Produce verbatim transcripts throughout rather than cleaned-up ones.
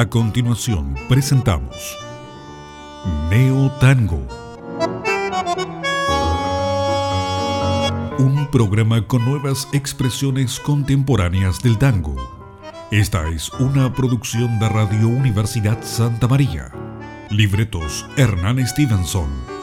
A continuación presentamos Neo Tango, un programa con nuevas expresiones contemporáneas del tango. Esta es una producción de Radio Universidad Santa María. Libretos Hernán Stevenson.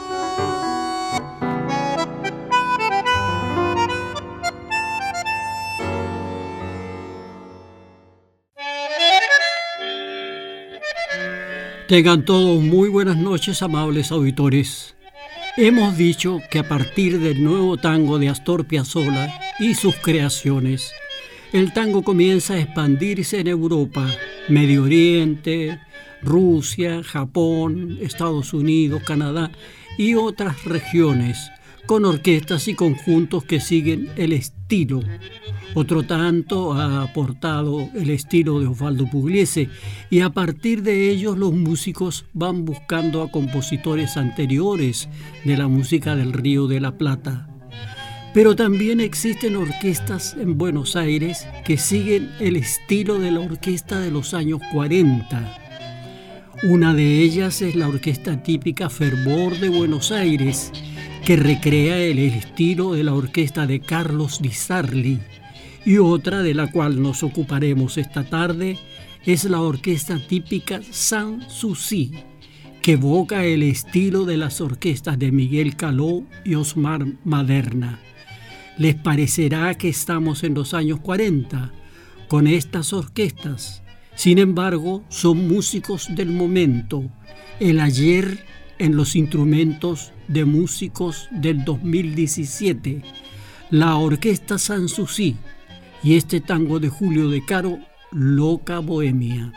Tengan todos muy buenas noches, amables auditores. Hemos dicho que a partir del nuevo tango de Astor Piazzolla y sus creaciones, el tango comienza a expandirse en Europa, Medio Oriente, Rusia, Japón, Estados Unidos, Canadá y otras regiones, con orquestas y conjuntos que siguen el estilo. Otro tanto ha aportado el estilo de Osvaldo Pugliese y a partir de ellos los músicos van buscando a compositores anteriores de la música del Río de la Plata. Pero también existen orquestas en Buenos Aires que siguen el estilo de la orquesta de los años cuarenta. Una de ellas es la orquesta típica Fervor de Buenos Aires, que recrea el estilo de la orquesta de Carlos Di Sarli. Y otra de la cual nos ocuparemos esta tarde es la orquesta típica Sanssouci, que evoca el estilo de las orquestas de Miguel Caló y Osmar Maderna. Les parecerá que estamos en los años cuarenta con estas orquestas. Sin embargo, son músicos del momento, el ayer en los instrumentos de músicos del dos mil diecisiete, la orquesta Sanssouci y este tango de Julio De Caro, Loca Bohemia.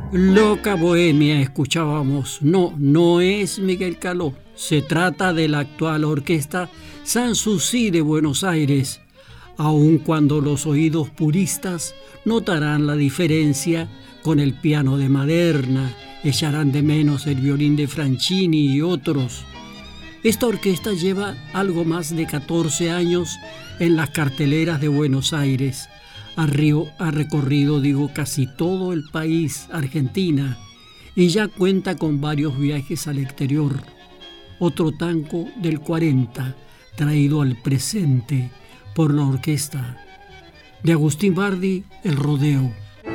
Loca Bohemia escuchábamos. No, no es Miguel Caló. Se trata de la actual orquesta Sanssouci de Buenos Aires, aun cuando los oídos puristas notarán la diferencia con el piano de Maderna, echarán de menos el violín de Franchini y otros. Esta orquesta lleva algo más de catorce años en las carteleras de Buenos Aires. Ha, río, ha recorrido, digo, casi todo el país, Argentina, y ya cuenta con varios viajes al exterior. Otro tango del cuarenta, traído al presente por la orquesta de Agustín Bardi, El Rodeo.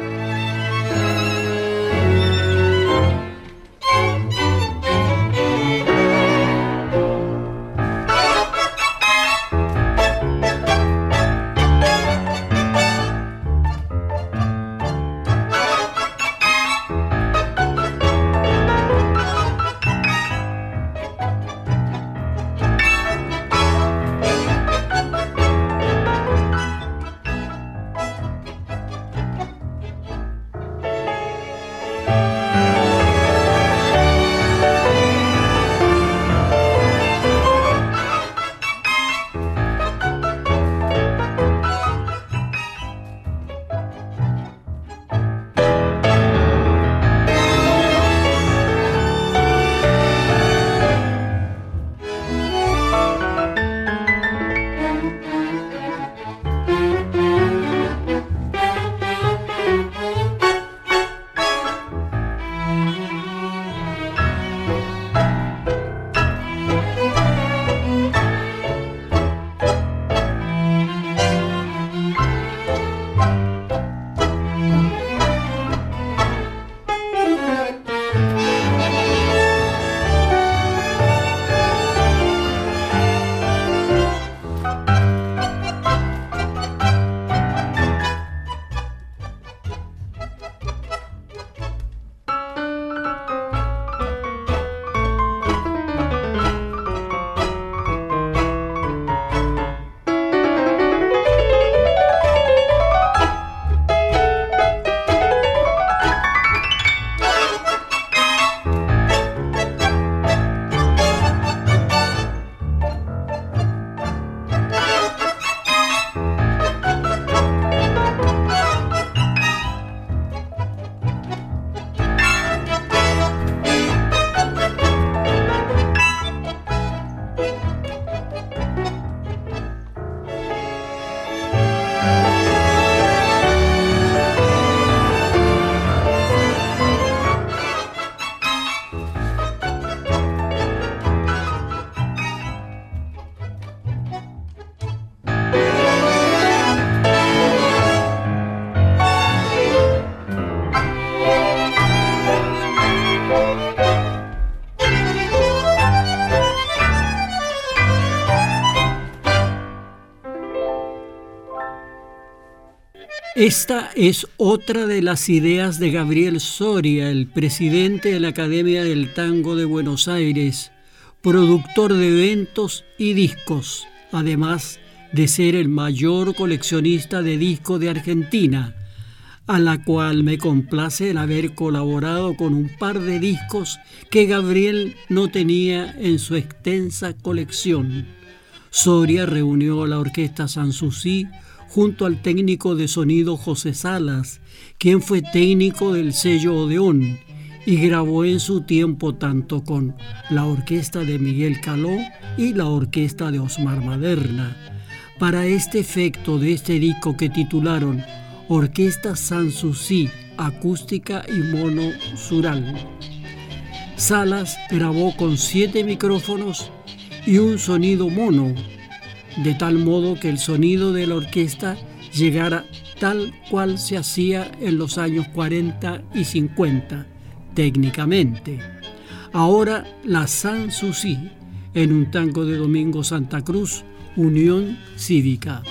Esta es otra de las ideas de Gabriel Soria, el presidente de la Academia del Tango de Buenos Aires, productor de eventos y discos, además de ser el mayor coleccionista de discos de Argentina, a la cual me complace el haber colaborado con un par de discos que Gabriel no tenía en su extensa colección. Soria reunió a la orquesta Sanssouci junto al técnico de sonido José Salas, quien fue técnico del sello Odeón y grabó en su tiempo tanto con la orquesta de Miguel Caló y la orquesta de Osmar Maderna, para este efecto de este disco que titularon Orquesta Sanssouci, acústica y mono sural. Salas grabó con siete micrófonos y un sonido mono, de tal modo que el sonido de la orquesta llegara tal cual se hacía en los años cuarenta y cincuenta, técnicamente. Ahora la Sanssouci, en un tango de Domingo Santa Cruz, Unión Cívica.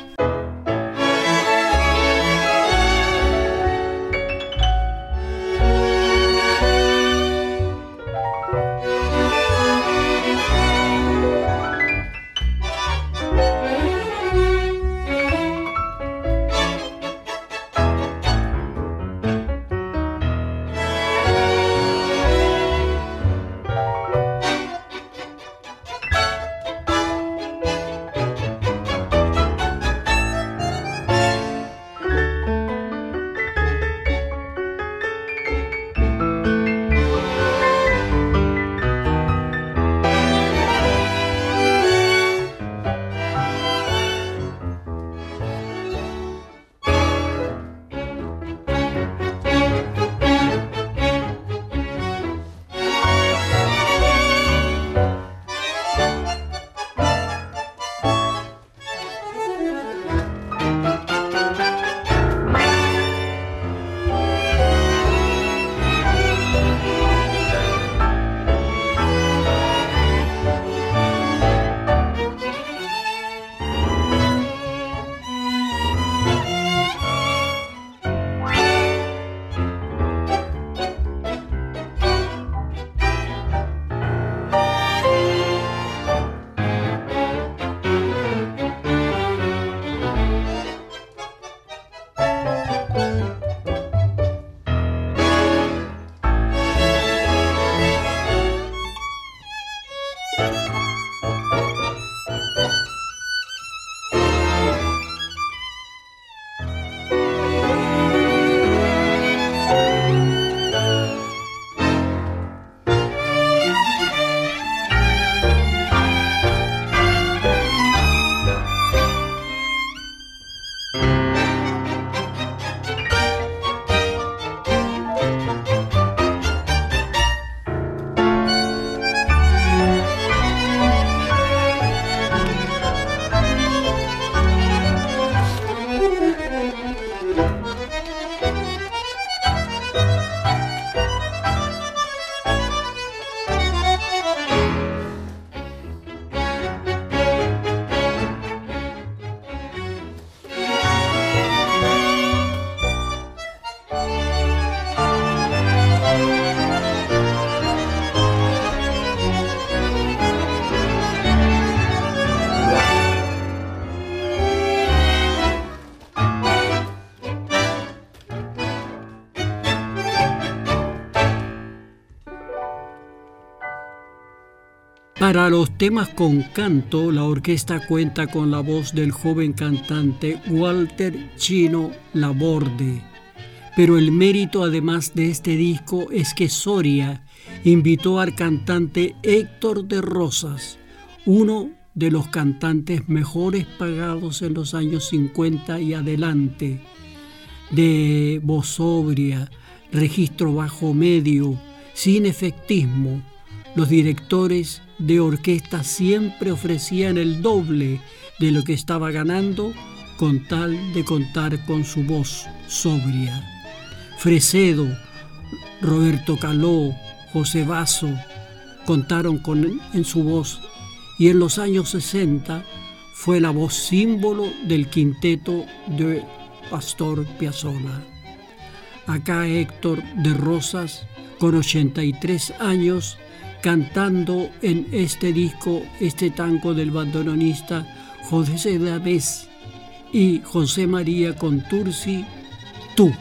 Para los temas con canto, la orquesta cuenta con la voz del joven cantante Walter Chino Laborde. Pero el mérito, además de este disco, es que Soria invitó al cantante Héctor de Rosas, uno de los cantantes mejores pagados en los años cincuenta y adelante, de voz sobria, registro bajo medio, sin efectismo. Los directores de orquesta siempre ofrecían el doble de lo que estaba ganando con tal de contar con su voz sobria. Fresedo, Roberto Caló, José Basso contaron con en su voz, y en los años sesenta fue la voz símbolo del quinteto de Astor Piazzolla. Acá Héctor de Rosas, con ochenta y tres años, cantando en este disco este tango del bandoneonista José Davés y José María Contursi, Tú.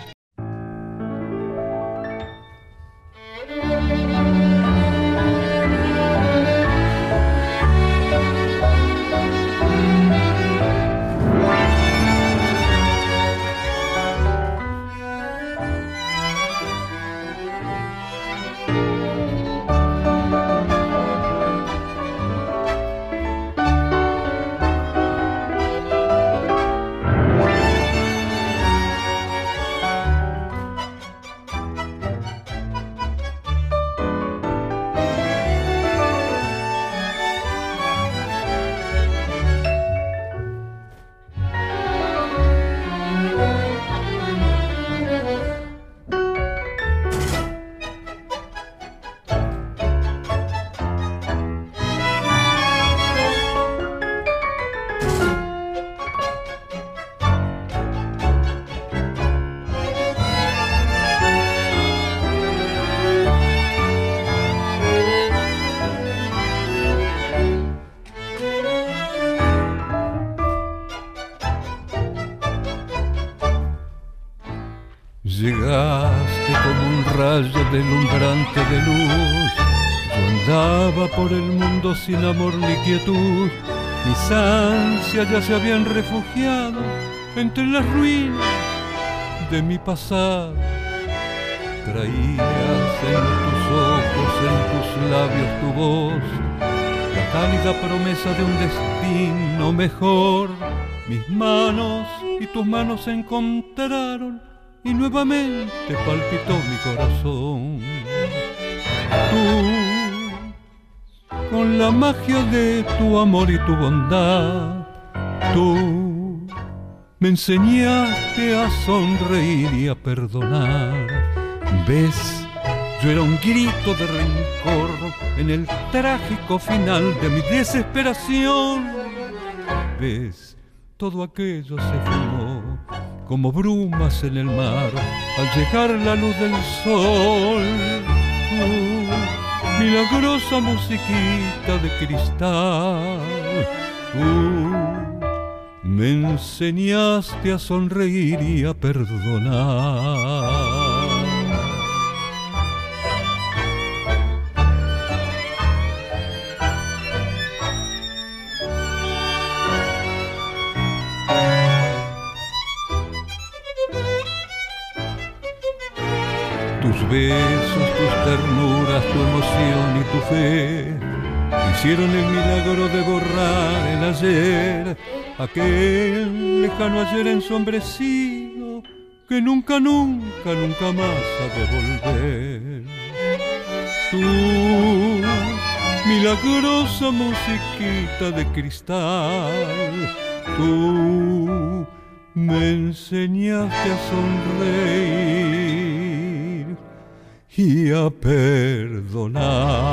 Llegaste como un rayo deslumbrante de luz. Yo andaba por el mundo sin amor ni quietud. Mis ansias ya se habían refugiado entre las ruinas de mi pasado. Traías en tus ojos, en tus labios tu voz, la cálida promesa de un destino mejor. Mis manos y tus manos se encontraron y nuevamente palpitó mi corazón. Tú, con la magia de tu amor y tu bondad, tú me enseñaste a sonreír y a perdonar. ¿Ves? Yo era un grito de rencor en el trágico final de mi desesperación. ¿Ves? Todo aquello se fumó como brumas en el mar al llegar la luz del sol. Tú, milagrosa musiquita de cristal, tú me enseñaste a sonreír y a perdonar. Tus besos, tus ternuras, tu emoción y tu fe hicieron el milagro de borrar el ayer, aquel lejano ayer ensombrecido que nunca, nunca, nunca más ha de volver. Tú, milagrosa musiquita de cristal, tú me enseñaste a sonreír y a perdonar.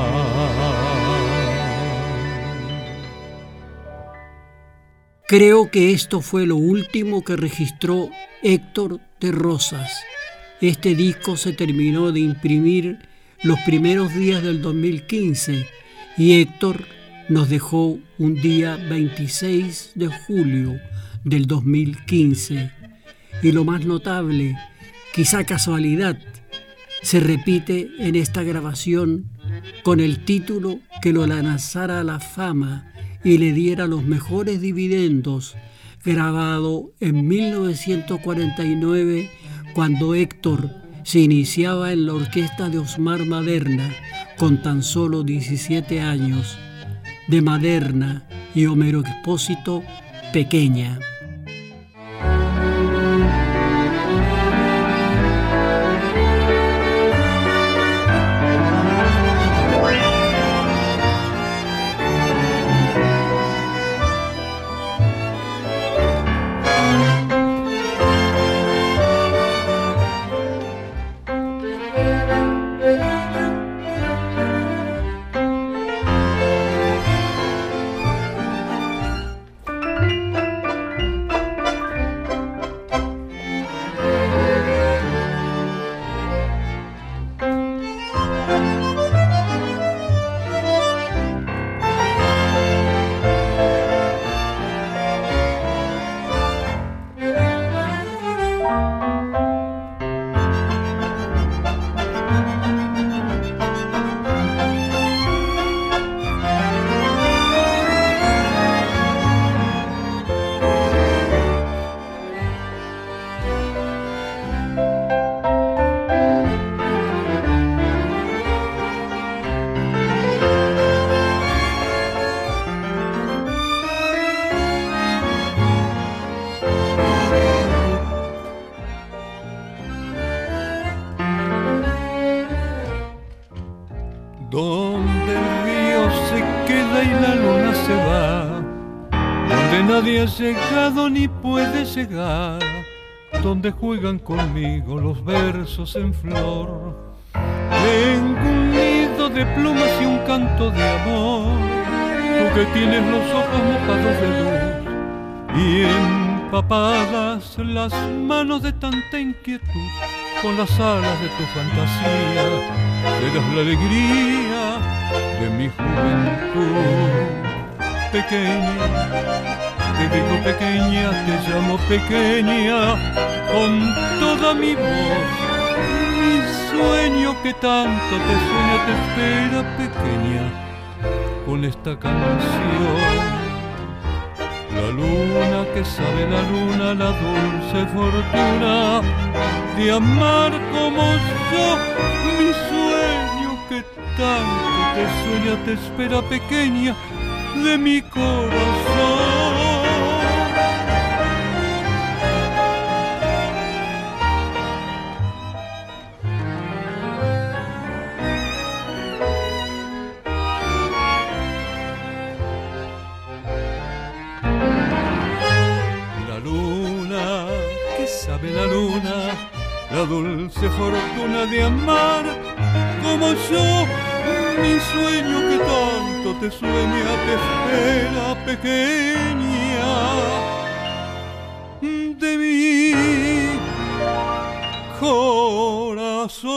Creo que esto fue lo último que registró Héctor de Rosas. Este disco se terminó de imprimir los primeros días del dos mil quince y Héctor nos dejó un día veintiséis de julio del dos mil quince. Y lo más notable, quizá casualidad, se repite en esta grabación con el título que lo lanzara a la fama y le diera los mejores dividendos, grabado en mil novecientos cuarenta y nueve, cuando Héctor se iniciaba en la orquesta de Osmar Maderna con tan solo diecisiete años. De Maderna y Homero Expósito, Pequeña. Donde el río se queda y la luna se va, donde nadie ha llegado ni puede llegar, donde juegan conmigo los versos en flor. Tengo un nido de plumas y un canto de amor, tú que tienes los ojos mojados de luz y empapadas las manos de tanta inquietud. Con las alas de tu fantasía serás la alegría de mi juventud. Pequeña, te digo pequeña, te llamo pequeña, con toda mi voz. Mi sueño que tanto te sueña te espera, pequeña, con esta canción. La luna que sabe la luna, la dulce fortuna de amar como yo. Mi sueño que tanto te sueña te espera, pequeña, de mi corazón. Sabe la luna, la dulce fortuna de amar como yo. Mi sueño que tanto te sueña te espera, pequeña, de mi corazón.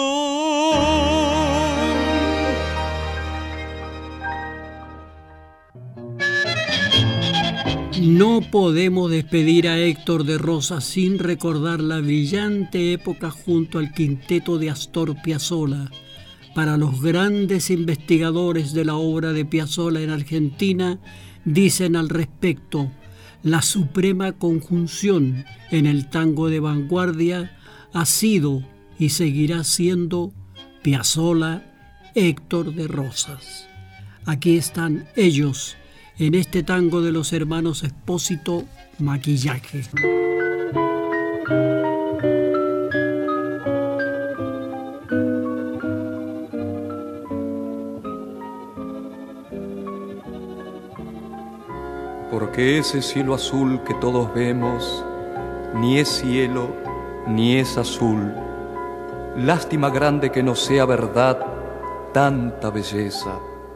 No podemos despedir a Héctor de Rosas sin recordar la brillante época junto al quinteto de Astor Piazzolla. Para los grandes investigadores de la obra de Piazzolla en Argentina, dicen al respecto: la suprema conjunción en el tango de vanguardia ha sido y seguirá siendo Piazzolla, Héctor de Rosas. Aquí están ellos en este tango de los hermanos Expósito, Maquillaje. Porque ese cielo azul que todos vemos ni es cielo ni es azul. Lástima grande que no sea verdad tanta belleza.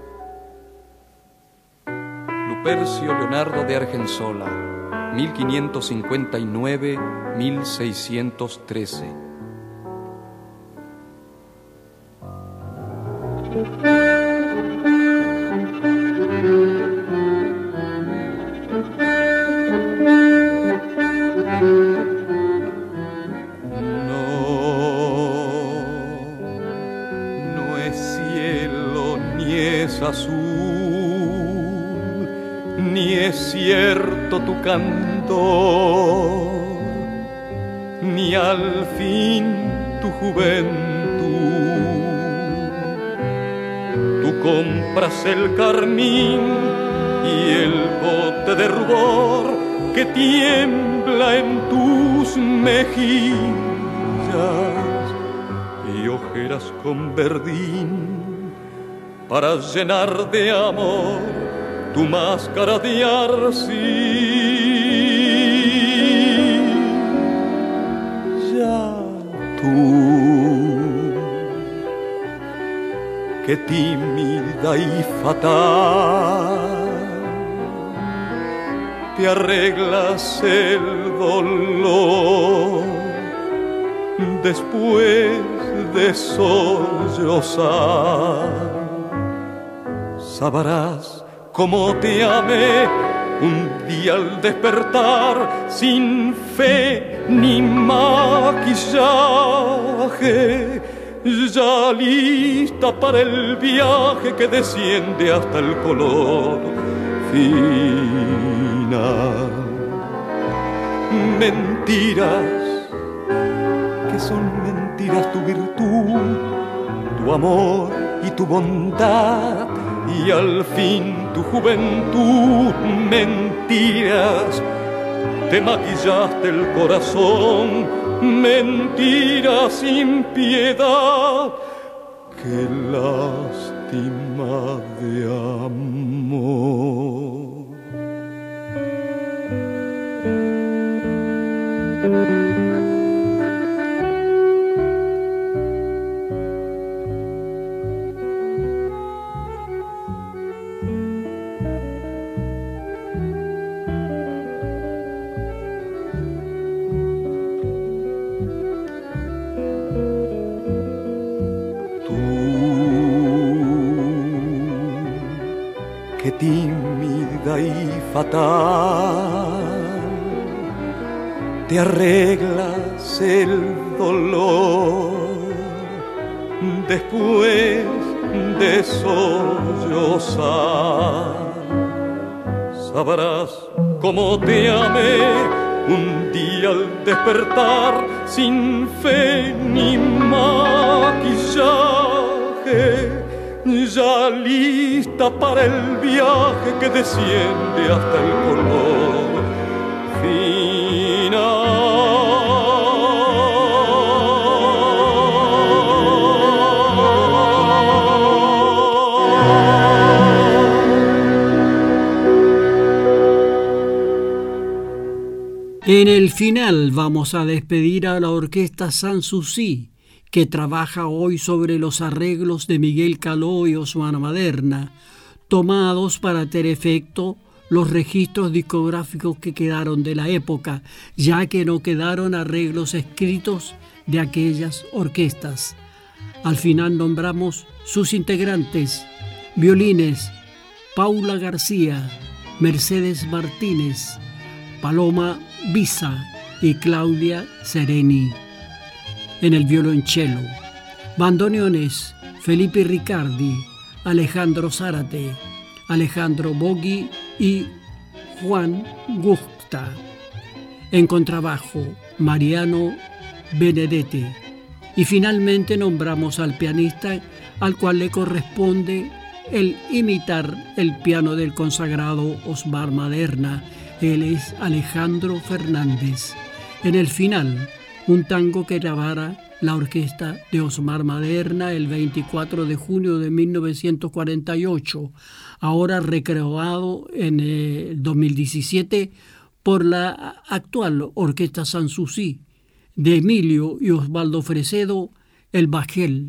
Lupercio Leonardo de Argensola, mil quinientos cincuenta y nueve a mil seiscientos trece. No, no es cielo azul, ni es cierto tu canto, ni al fin tu juventud. Tú compras el carmín y el bote de rubor que tiembla en tus mejillas y ojeras con verdín para llenar de amor tu máscara de arcilla. Ya tú, que tímida y fatal, te arreglas el dolor después de sollozar. Sabrás cómo te amé un día al despertar, sin fe ni maquillaje, ya lista para el viaje que desciende hasta el color final. Mentiras, que son mentiras tu virtud, tu amor y tu bondad, y al fin tu juventud. Mentiras, te maquillaste el corazón, mentiras sin piedad, qué lástima de amor. Tímida y fatal, te arreglas el dolor después de sollozar. Sabrás cómo te amé un día al despertar, sin fe ni maquillaje, ya lista para el viaje que desciende hasta el color final. En el final vamos a despedir a la orquesta Sanssouci, que trabaja hoy sobre los arreglos de Miguel Caló y Osmar Maderna, tomados para tener efecto los registros discográficos que quedaron de la época, ya que no quedaron arreglos escritos de aquellas orquestas. Al final nombramos sus integrantes: violines, Paula García, Mercedes Martínez, Paloma Visa y Claudia Sereni. En el violonchelo, bandoneones, Felipe Riccardi, Alejandro Zárate, Alejandro Boggi y Juan Gupta. En contrabajo, Mariano Benedetti. Y finalmente nombramos al pianista, al cual le corresponde el imitar el piano del consagrado Osmar Maderna. Él es Alejandro Fernández. En el final, un tango que grabara la orquesta de Osmar Maderna el veinticuatro de junio de mil novecientos cuarenta y ocho, ahora recreado en el dos mil diecisiete por la actual orquesta Sanssouci, de Emilio y Osvaldo Fresedo, el Bajel.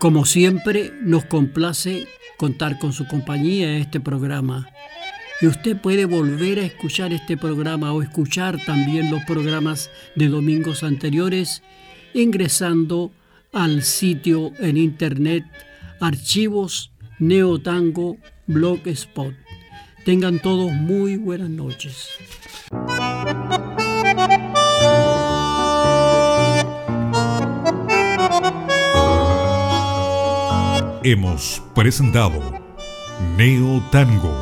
Como siempre, nos complace contar con su compañía en este programa. Y usted puede volver a escuchar este programa o escuchar también los programas de domingos anteriores ingresando al sitio en internet Archivos Neotango Blogspot. Tengan todos muy buenas noches. Hemos presentado Neo Tango,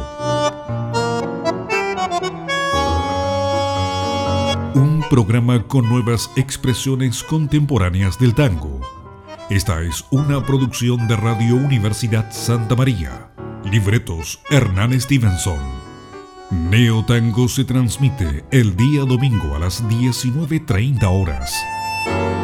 un programa con nuevas expresiones contemporáneas del tango. Esta es una producción de Radio Universidad Santa María. Libretos Hernán Stevenson. Neo Tango se transmite el día domingo a las diecinueve treinta horas.